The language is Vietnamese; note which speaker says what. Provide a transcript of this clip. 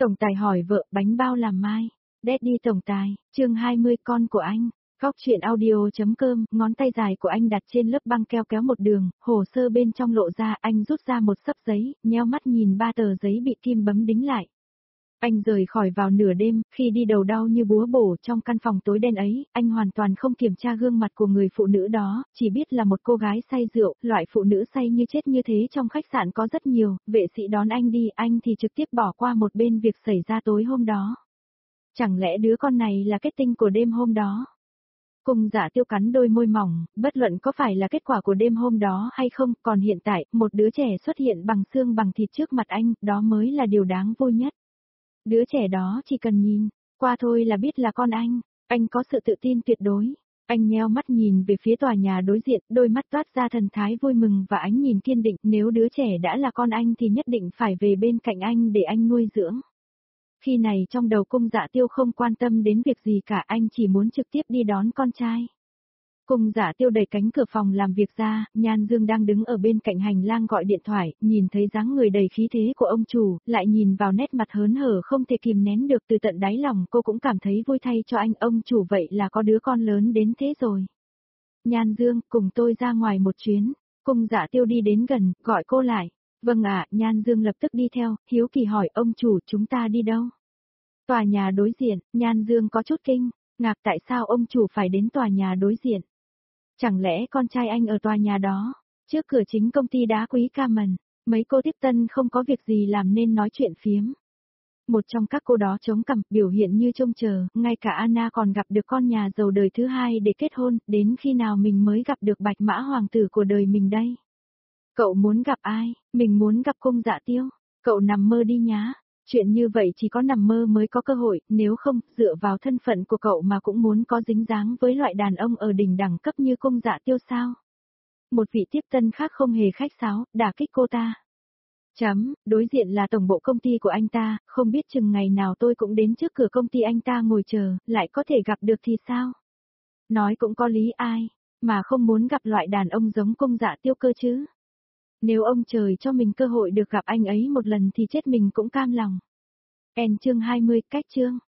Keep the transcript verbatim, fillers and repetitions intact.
Speaker 1: Tổng tài hỏi vợ, bánh bao làm mai. Daddy tổng tài, chương hai mươi con của anh. Góc chuyện audio.com, ngón tay dài của anh đặt trên lớp băng keo kéo một đường, hồ sơ bên trong lộ ra, anh rút ra một xấp giấy, nheo mắt nhìn ba tờ giấy bị kim bấm đính lại. Anh rời khỏi vào nửa đêm, khi đi đầu đau như búa bổ trong căn phòng tối đen ấy, anh hoàn toàn không kiểm tra gương mặt của người phụ nữ đó, chỉ biết là một cô gái say rượu, loại phụ nữ say như chết như thế trong khách sạn có rất nhiều, vệ sĩ đón anh đi, anh thì trực tiếp bỏ qua một bên việc xảy ra tối hôm đó. Chẳng lẽ đứa con này là kết tinh của đêm hôm đó? Cung Dạ Tiêu cắn đôi môi mỏng, bất luận có phải là kết quả của đêm hôm đó hay không, còn hiện tại, một đứa trẻ xuất hiện bằng xương bằng thịt trước mặt anh, đó mới là điều đáng vui nhất. Đứa trẻ đó chỉ cần nhìn qua thôi là biết là con anh, anh có sự tự tin tuyệt đối. Anh nheo mắt nhìn về phía tòa nhà đối diện, đôi mắt toát ra thần thái vui mừng và ánh nhìn kiên định, nếu đứa trẻ đã là con anh thì nhất định phải về bên cạnh anh để anh nuôi dưỡng. Khi này trong đầu Cung Dạ Tiêu không quan tâm đến việc gì cả, anh chỉ muốn trực tiếp đi đón con trai. Cung Dạ Tiêu đẩy cánh cửa phòng làm việc ra, Nhan Dương đang đứng ở bên cạnh hành lang gọi điện thoại, nhìn thấy dáng người đầy khí thế của ông chủ, lại nhìn vào nét mặt hớn hở không thể kìm nén được, từ tận đáy lòng cô cũng cảm thấy vui thay cho anh, ông chủ vậy là có đứa con lớn đến thế rồi. Nhan Dương, cùng tôi ra ngoài một chuyến. Cung Dạ Tiêu đi đến gần, gọi cô lại. Vâng ạ, Nhan Dương lập tức đi theo, hiếu kỳ hỏi ông chủ chúng ta đi đâu? Tòa nhà đối diện, Nhan Dương có chút kinh ngạc, tại sao ông chủ phải đến tòa nhà đối diện? Chẳng lẽ con trai anh ở tòa nhà đó? Trước cửa chính công ty đá quý Carmen, mấy cô tiếp tân không có việc gì làm nên nói chuyện phiếm. Một trong các cô đó chống cằm, biểu hiện như trông chờ, ngay cả Anna còn gặp được con nhà giàu đời thứ hai để kết hôn, đến khi nào mình mới gặp được bạch mã hoàng tử của đời mình đây? Cậu muốn gặp ai? Mình muốn gặp Cung Dạ Tiêu. Cậu nằm mơ đi nhá. Chuyện như vậy chỉ có nằm mơ mới có cơ hội, nếu không, dựa vào thân phận của cậu mà cũng muốn có dính dáng với loại đàn ông ở đỉnh đẳng cấp như Cung Dạ Tiêu sao? Một vị tiếp tân khác không hề khách sáo, đả kích cô ta. Chấm, đối diện là tổng bộ công ty của anh ta, không biết chừng ngày nào tôi cũng đến trước cửa công ty anh ta ngồi chờ, lại có thể gặp được thì sao? Nói cũng có lý, ai mà không muốn gặp loại đàn ông giống Cung Dạ Tiêu cơ chứ? Nếu ông trời cho mình cơ hội được gặp anh ấy một lần thì chết mình cũng cam lòng. En chương hai mươi, cách chương.